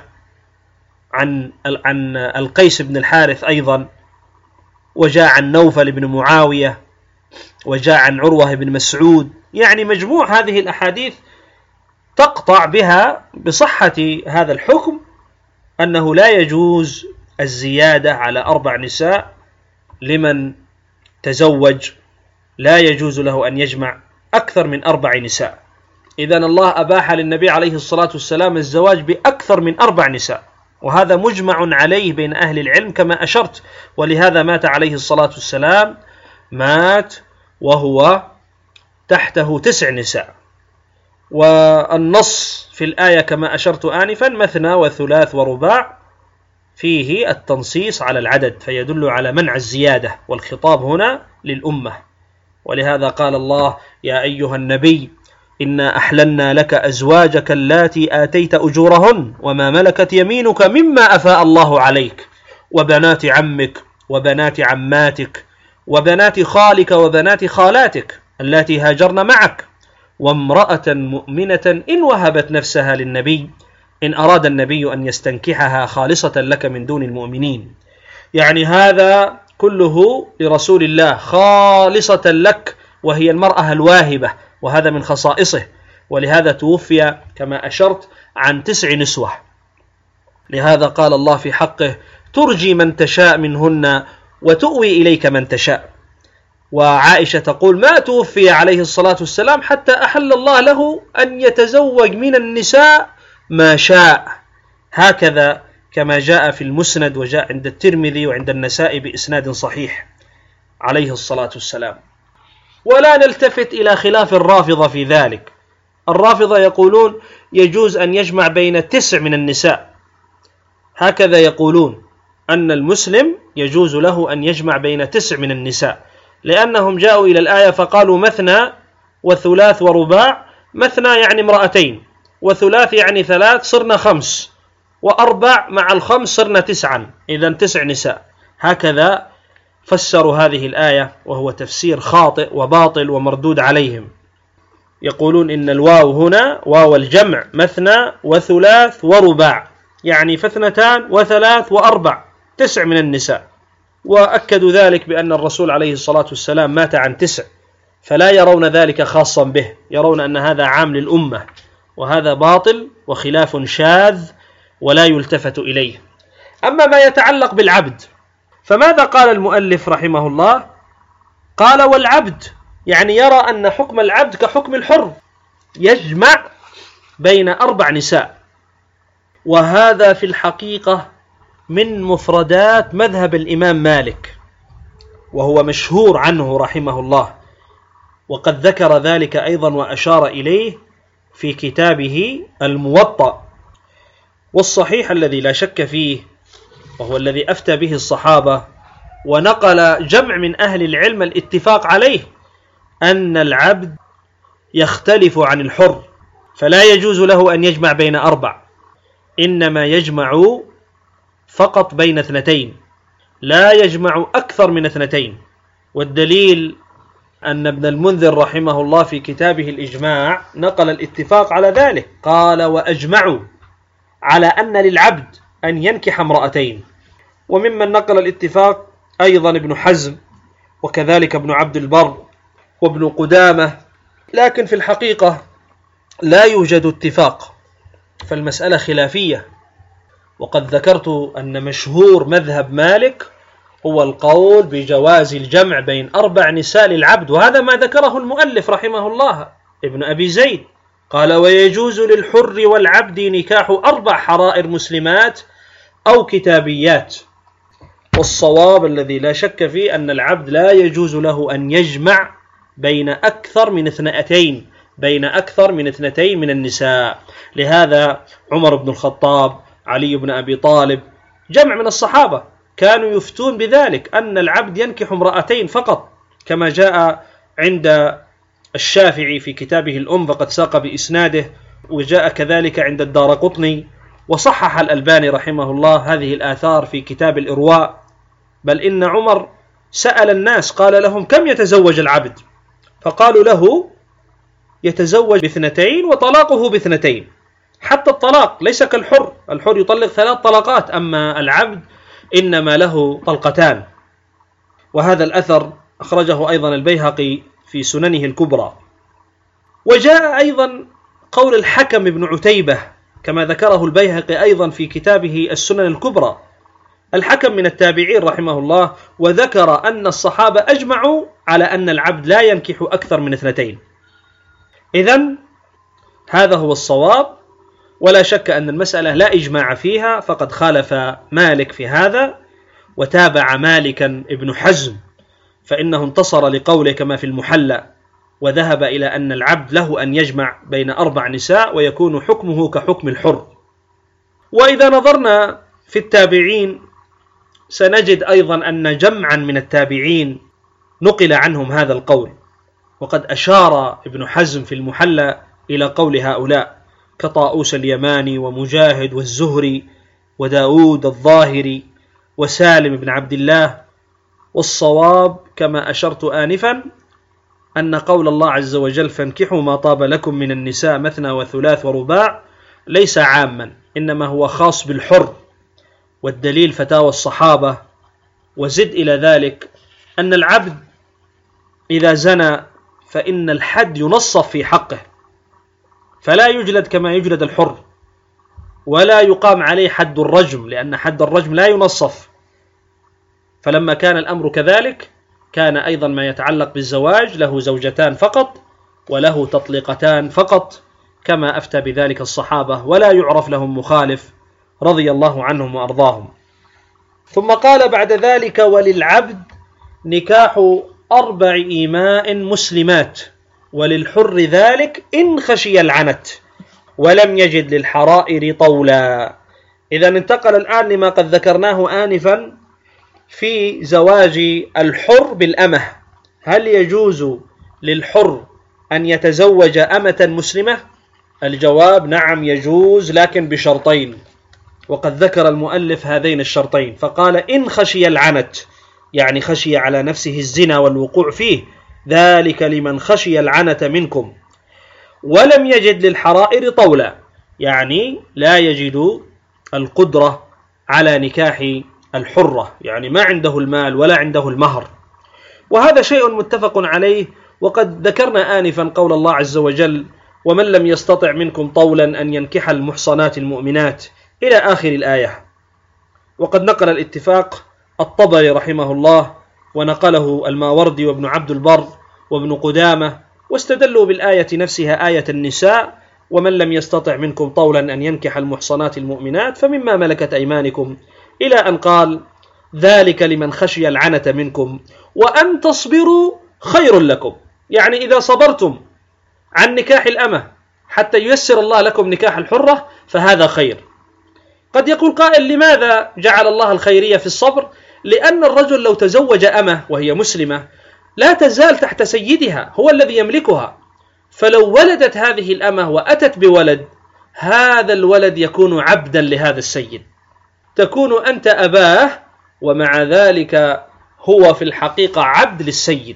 عن عن القيس بن الحارث أيضا، وجاء عن نوفل بن معاوية، وجاء عن عروة بن مسعود. يعني مجموع هذه الأحاديث تقطع بها بصحة هذا الحكم، أنه لا يجوز الزيادة على أربع نساء لمن تزوج، لا يجوز له أن يجمع أكثر من أربع نساء. إذن الله أباح للنبي عليه الصلاة والسلام الزواج بأكثر من أربع نساء، وهذا مجمع عليه بين أهل العلم كما أشرت. ولهذا مات عليه الصلاة والسلام، مات وهو تحته تسع نساء. والنص في الآية كما أشرت آنفا مثنى وثلاث ورباع، فيه التنصيص على العدد، فيدل على منع الزيادة، والخطاب هنا للأمة. ولهذا قال الله: يا أيها النبي إنا أحللنا لك أزواجك اللاتي آتيت أجورهن وما ملكت يمينك مما أفاء الله عليك وبنات عمك وبنات عماتك وبنات خالك وبنات خالاتك اللاتي هاجرن معك وامرأة مؤمنة إن وهبت نفسها للنبي إن أراد النبي أن يستنكحها خالصة لك من دون المؤمنين. يعني هذا كله لرسول الله خالصة لك، وهي المرأة الواهبة، وهذا من خصائصه. ولهذا توفي كما أشرت عن تسع نسوة. لهذا قال الله في حقه: ترجي من تشاء منهن وتؤوي إليك من تشاء. وعائشة تقول: ما توفي عليه الصلاة والسلام حتى أحل الله له أن يتزوج من النساء ما شاء، هكذا كما جاء في المسند وجاء عند الترمذي وعند النسائي بإسناد صحيح عليه الصلاة والسلام. ولا نلتفت إلى خلاف الرافضة في ذلك. الرافضة يقولون يجوز أن يجمع بين تسع من النساء، هكذا يقولون أن المسلم يجوز له أن يجمع بين تسع من النساء، لأنهم جاءوا إلى الآية فقالوا مثنى وثلاث ورباع. مثنى يعني امرأتين، وثلاث يعني ثلاث، صرنا خمس، وأربع مع الخمس صرنا تسعا، إذن تسع نساء. هكذا فسروا هذه الآية، وهو تفسير خاطئ وباطل ومردود عليهم. يقولون إن الواو هنا واو الجمع، مثنى وثلاث ورباع، يعني فاثنتان وثلاث وأربع، تسع من النساء. وأكدوا ذلك بأن الرسول عليه الصلاة والسلام مات عن تسع، فلا يرون ذلك خاصا به، يرون أن هذا عام للأمة، وهذا باطل وخلاف شاذ ولا يلتفت إليه. أما ما يتعلق بالعبد، فماذا قال المؤلف رحمه الله؟ قال: والعبد، يعني يرى أن حكم العبد كحكم الحر، يجمع بين أربع نساء. وهذا في الحقيقة من مفردات مذهب الإمام مالك، وهو مشهور عنه رحمه الله، وقد ذكر ذلك أيضا وأشار إليه في كتابه الموطأ. والصحيح الذي لا شك فيه، وهو الذي أفتى به الصحابة ونقل جمع من أهل العلم الاتفاق عليه، أن العبد يختلف عن الحر، فلا يجوز له أن يجمع بين أربع، إنما يجمع فقط بين اثنتين، لا يجمع أكثر من اثنتين. والدليل أن ابن المنذر رحمه الله في كتابه الإجماع نقل الاتفاق على ذلك، قال: وأجمعوا على أن للعبد أن ينكح امرأتين. وممن نقل الاتفاق أيضا ابن حزم، وكذلك ابن عبد البر وابن قدامة. لكن في الحقيقة لا يوجد اتفاق، فالمسألة خلافية. وقد ذكرت أن مشهور مذهب مالك هو القول بجواز الجمع بين أربع نساء للعبد، وهذا ما ذكره المؤلف رحمه الله ابن أبي زيد، قال: ويجوز للحر والعبد نكاح أربع حرائر مسلمات أو كتابيات. والصواب الذي لا شك فيه أن العبد لا يجوز له أن يجمع بين أكثر من اثنتين بين أكثر من اثنتين من النساء. لهذا عمر بن الخطاب، علي بن أبي طالب، جمع من الصحابة كانوا يفتون بذلك، أن العبد ينكح امرأتين فقط، كما جاء عند الشافعي في كتابه الأم فقد ساق بإسناده، وجاء كذلك عند الدارقطني، وصحح الألباني رحمه الله هذه الآثار في كتاب الإرواء. بل إن عمر سأل الناس قال لهم: كم يتزوج العبد؟ فقالوا له: يتزوج باثنتين وطلاقه باثنتين. حتى الطلاق ليس كالحر، الحر يطلق ثلاث طلقات، أما العبد إنما له طلقتان. وهذا الأثر أخرجه أيضا البيهقي في سننه الكبرى. وجاء أيضا قول الحكم بن عتيبة كما ذكره البيهقي أيضا في كتابه السنن الكبرى، الحكم من التابعين رحمه الله، وذكر أن الصحابة أجمعوا على أن العبد لا ينكح أكثر من اثنتين. إذن هذا هو الصواب، ولا شك أن المسألة لا إجماع فيها، فقد خالف مالك في هذا، وتابع مالكا ابن حزم، فإنه انتصر لقوله كما في المحلى، وذهب إلى أن العبد له أن يجمع بين أربع نساء ويكون حكمه كحكم الحر. وإذا نظرنا في التابعين سنجد أيضا أن جمعا من التابعين نقل عنهم هذا القول، وقد أشار ابن حزم في المحلى إلى قول هؤلاء كطاؤوس اليماني ومجاهد والزهري وداود الظاهري وسالم بن عبد الله. والصواب كما أشرت آنفا أن قول الله عز وجل: فانكحوا ما طاب لكم من النساء مثنى وثلاث ورباع، ليس عاما، إنما هو خاص بالحر، والدليل فتاوى الصحابة. وزد إلى ذلك أن العبد إذا زنى فإن الحد ينصف في حقه، فلا يجلد كما يجلد الحر، ولا يقام عليه حد الرجم، لأن حد الرجم لا ينصف. فلما كان الأمر كذلك كان أيضا ما يتعلق بالزواج له زوجتان فقط وله تطليقتان فقط، كما أفتى بذلك الصحابة ولا يعرف لهم مخالف رضي الله عنهم وأرضاهم. ثم قال بعد ذلك: وللعبد نكاح أربع إيماء مسلمات وللحر ذلك إن خشي العنت ولم يجد للحرائر طولا. إذا انتقل الآن لما قد ذكرناه آنفا في زواج الحر بالأمة. هل يجوز للحر أن يتزوج أمة مسلمة؟ الجواب: نعم يجوز، لكن بشرطين، وقد ذكر المؤلف هذين الشرطين، فقال: إن خشي العنت، يعني خشي على نفسه الزنا والوقوع فيه، ذلك لمن خشي العنت منكم. ولم يجد للحرائر طولا، يعني لا يجد القدرة على نكاح الحرة، يعني ما عنده المال ولا عنده المهر. وهذا شيء متفق عليه، وقد ذكرنا آنفا قول الله عز وجل: ومن لم يستطع منكم طولا أن ينكح المحصنات المؤمنات، إلى آخر الآية. وقد نقل الاتفاق الطبري رحمه الله، ونقله الماوردي وابن عبد البر وابن قدامة، واستدلوا بالآية نفسها، آية النساء: ومن لم يستطع منكم طولا أن ينكح المحصنات المؤمنات فمما ملكت أيمانكم، إلى أن قال: ذلك لمن خشي العنة منكم وأن تصبروا خير لكم. يعني إذا صبرتم عن نكاح الأمة حتى ييسر الله لكم نكاح الحرة فهذا خير. قد يقول قائل: لماذا جعل الله الخيرية في الصبر؟ لأن الرجل لو تزوج أمة وهي مسلمة لا تزال تحت سيدها، هو الذي يملكها، فلو ولدت هذه الأمة وأتت بولد، هذا الولد يكون عبدا لهذا السيد، تكون أنت أباه ومع ذلك هو في الحقيقة عبد للسيد.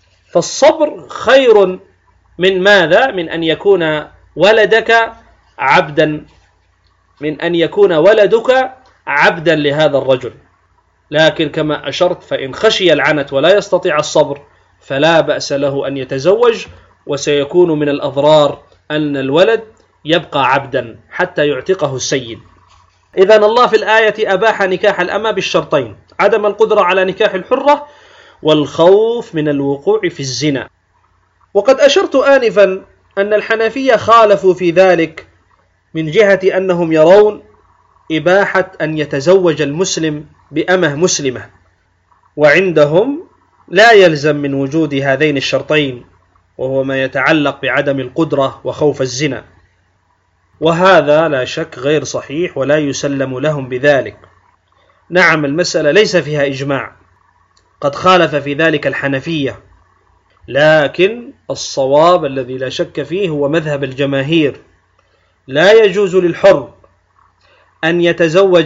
فالصبر خير من ماذا؟ من أن يكون ولدك عبدا، من أن يكون ولدك عبدا لهذا الرجل. لكن كما أشرت، فإن خشي العنت ولا يستطيع الصبر فلا بأس له أن يتزوج، وسيكون من الأضرار أن الولد يبقى عبدا حتى يعتقه السيد. إذن الله في الآية أباح نكاح الأمة بالشرطين: عدم القدرة على نكاح الحرة، والخوف من الوقوع في الزنا. وقد أشرت آنفا أن الحنفية خالفوا في ذلك من جهة أنهم يرون إباحة أن يتزوج المسلم بأمة مسلمة، وعندهم لا يلزم من وجود هذين الشرطين، وهو ما يتعلق بعدم القدرة وخوف الزنا. وهذا لا شك غير صحيح ولا يسلم لهم بذلك. نعم المسألة ليس فيها إجماع، قد خالف في ذلك الحنفية، لكن الصواب الذي لا شك فيه هو مذهب الجماهير: لا يجوز للحر أن يتزوج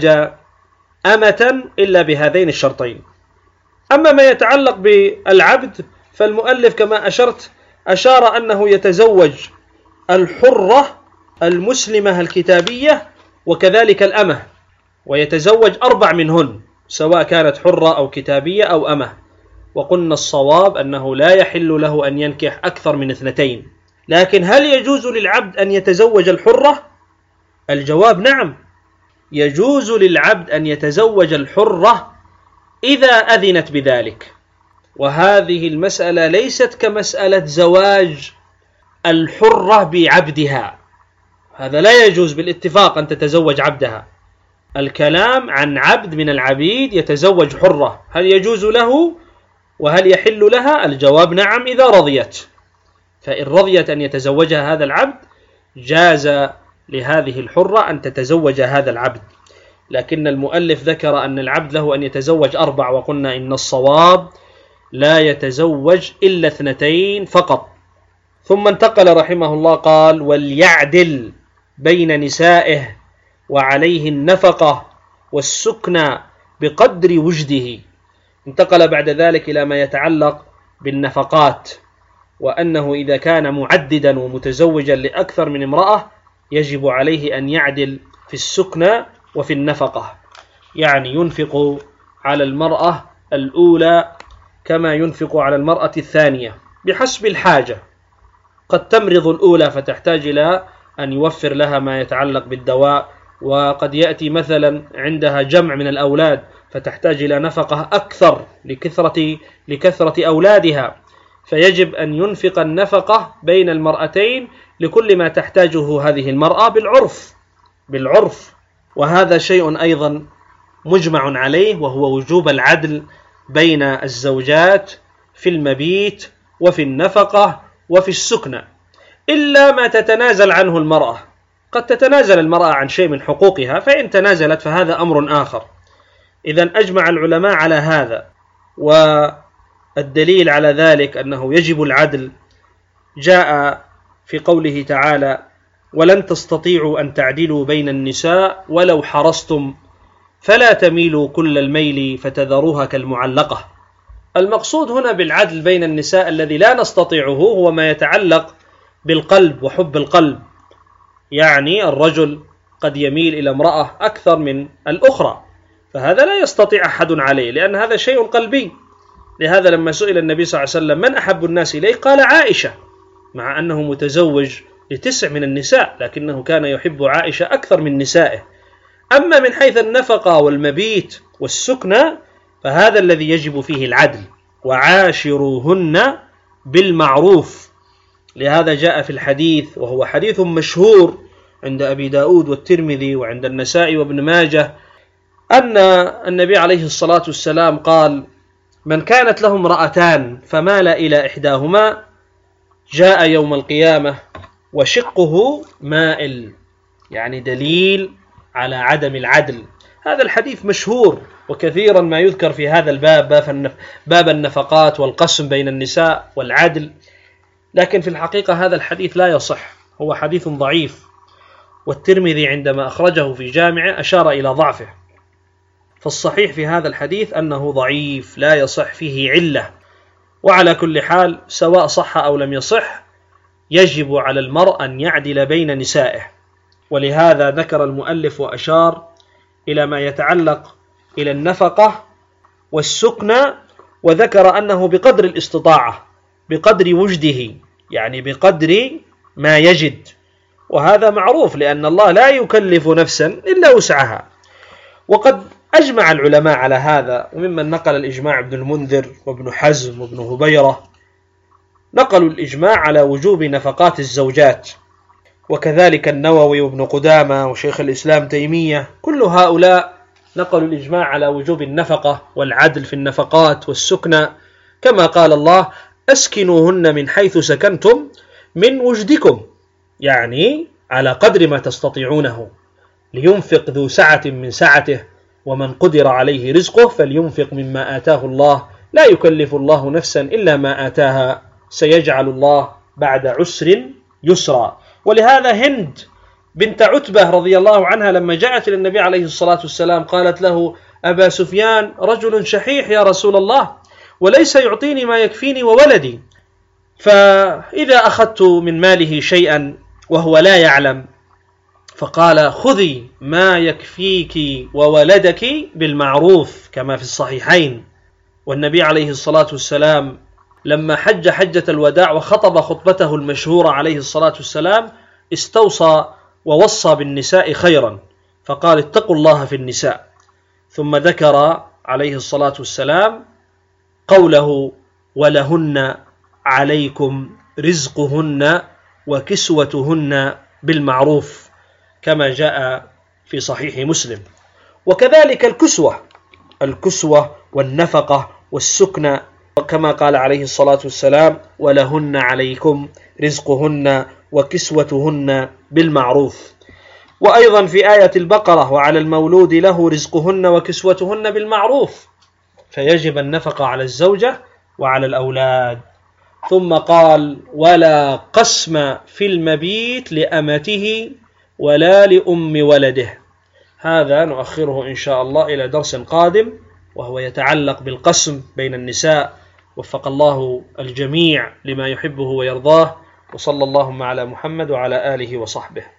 أمة إلا بهذين الشرطين. أما ما يتعلق بالعبد فالمؤلف كما أشرت أشار أنه يتزوج الحرة المسلمة الكتابية وكذلك الأمة، ويتزوج أربع منهن سواء كانت حرة أو كتابية أو أمة. وقلنا الصواب أنه لا يحل له أن ينكح أكثر من اثنتين. لكن هل يجوز للعبد أن يتزوج الحرة؟ الجواب: نعم، يجوز للعبد أن يتزوج الحرة إذا أذنت بذلك. وهذه المسألة ليست كمسألة زواج الحرة بعبدها، هذا لا يجوز بالاتفاق أن تتزوج عبدها. الكلام عن عبد من العبيد يتزوج حرة، هل يجوز له وهل يحل لها؟ الجواب: نعم إذا رضيت. فإن رضيت أن يتزوجها هذا العبد جاز لهذه الحرة أن تتزوج هذا العبد. لكن المؤلف ذكر أن العبد له أن يتزوج أربع، وقلنا إن الصواب لا يتزوج إلا اثنتين فقط. ثم انتقل رحمه الله قال: وليعدل بين نسائه وعليه النفقة والسكنى بقدر وجده. انتقل بعد ذلك إلى ما يتعلق بالنفقات، وأنه إذا كان معددا ومتزوجا لأكثر من امرأة يجب عليه أن يعدل في السكنى وفي النفقة، يعني ينفق على المرأة الأولى كما ينفق على المرأة الثانية بحسب الحاجة. قد تمرض الأولى فتحتاج إلى أن يوفر لها ما يتعلق بالدواء وقد يأتي مثلا عندها جمع من الأولاد فتحتاج إلى نفقة أكثر لكثرة, لكثرة أولادها، فيجب أن ينفق النفقة بين المرأتين لكل ما تحتاجه هذه المرأة بالعرف بالعرف وهذا شيء أيضا مجمع عليه، وهو وجوب العدل بين الزوجات في المبيت وفي النفقة وفي السكنى، إلا ما تتنازل عنه المرأة. قد تتنازل المرأة عن شيء من حقوقها، فإن تنازلت فهذا أمر آخر. إذن أجمع العلماء على هذا، والدليل على ذلك أنه يجب العدل جاء في قوله تعالى: ولن تستطيعوا أن تعدلوا بين النساء ولو حرصتم فلا تميلوا كل الميل فتذروها كالمعلقة. المقصود هنا بالعدل بين النساء الذي لا نستطيعه هو ما يتعلق بالقلب وحب القلب، يعني الرجل قد يميل إلى امرأة أكثر من الأخرى، فهذا لا يستطيع أحد عليه لأن هذا شيء قلبي. لهذا لما سئل النبي صلى الله عليه وسلم من أحب الناس إليه قال عائشة، مع أنه متزوج لتسع من النساء لكنه كان يحب عائشة أكثر من نسائه. أما من حيث النفقة والمبيت والسكنى فهذا الذي يجب فيه العدل، وعاشروهن بالمعروف. لهذا جاء في الحديث، وهو حديث مشهور عند أبي داود والترمذي وعند النسائي وابن ماجه، أن النبي عليه الصلاة والسلام قال: من كانت له امرأتان فمال إلى إحداهما جاء يوم القيامة وشقه مائل، يعني دليل على عدم العدل. هذا الحديث مشهور، وكثيرا ما يذكر في هذا الباب، باب النفقات والقسم بين النساء والعدل، لكن في الحقيقة هذا الحديث لا يصح، هو حديث ضعيف، والترمذي عندما أخرجه في جامعه أشار إلى ضعفه. فالصحيح في هذا الحديث أنه ضعيف لا يصح فيه علة، وعلى كل حال سواء صح أو لم يصح يجب على المرء أن يعدل بين نسائه. ولهذا ذكر المؤلف وأشار إلى ما يتعلق إلى النفقة والسكنى، وذكر أنه بقدر الاستطاعة، بقدر وجده، يعني بقدر ما يجد، وهذا معروف لأن الله لا يكلف نفسا إلا وسعها. وقد أجمع العلماء على هذا، وممن نقل الإجماع ابن المنذر وابن حزم وابن هبيرة نقلوا الإجماع على وجوب نفقات الزوجات، وكذلك النووي وابن قدامة وشيخ الإسلام تيمية، كل هؤلاء نقلوا الإجماع على وجوب النفقة والعدل في النفقات والسكنى، كما قال الله: أسكنوهن من حيث سكنتم من وجدكم، يعني على قدر ما تستطيعونه، لينفق ذو سعة من سعته ومن قدر عليه رزقه فلينفق مما آتاه الله لا يكلف الله نفسا إلا ما آتاها سيجعل الله بعد عسر يسرا. ولهذا هند بنت عتبة رضي الله عنها لما جاءت إلى النبي عليه الصلاة والسلام قالت له: أبا سفيان رجل شحيح يا رسول الله، وليس يعطيني ما يكفيني وولدي، فإذا أخذت من ماله شيئا وهو لا يعلم، فقال: خذي ما يكفيك وولدك بالمعروف كما في الصحيحين. والنبي عليه الصلاة والسلام لما حج حجة الوداع وخطب خطبته المشهورة عليه الصلاة والسلام استوصى ووصى بالنساء خيرا، فقال: اتقوا الله في النساء. ثم ذكر عليه الصلاة والسلام قوله: ولهن عليكم رزقهن وكسوتهن بالمعروف، كما جاء في صحيح مسلم. وكذلك الكسوة الكسوة والنفقة والسكنى، كما قال عليه الصلاة والسلام: ولهن عليكم رزقهن وكسوتهن بالمعروف. وأيضا في آية البقرة: وعلى المولود له رزقهن وكسوتهن بالمعروف، فيجب النفقة على الزوجة وعلى الأولاد. ثم قال: ولا قسم في المبيت لأمته ولا لأم ولده. هذا نؤخره إن شاء الله إلى درس قادم، وهو يتعلق بالقسم بين النساء. وفق الله الجميع لما يحبه ويرضاه، وصلى اللهم على محمد وعلى آله وصحبه.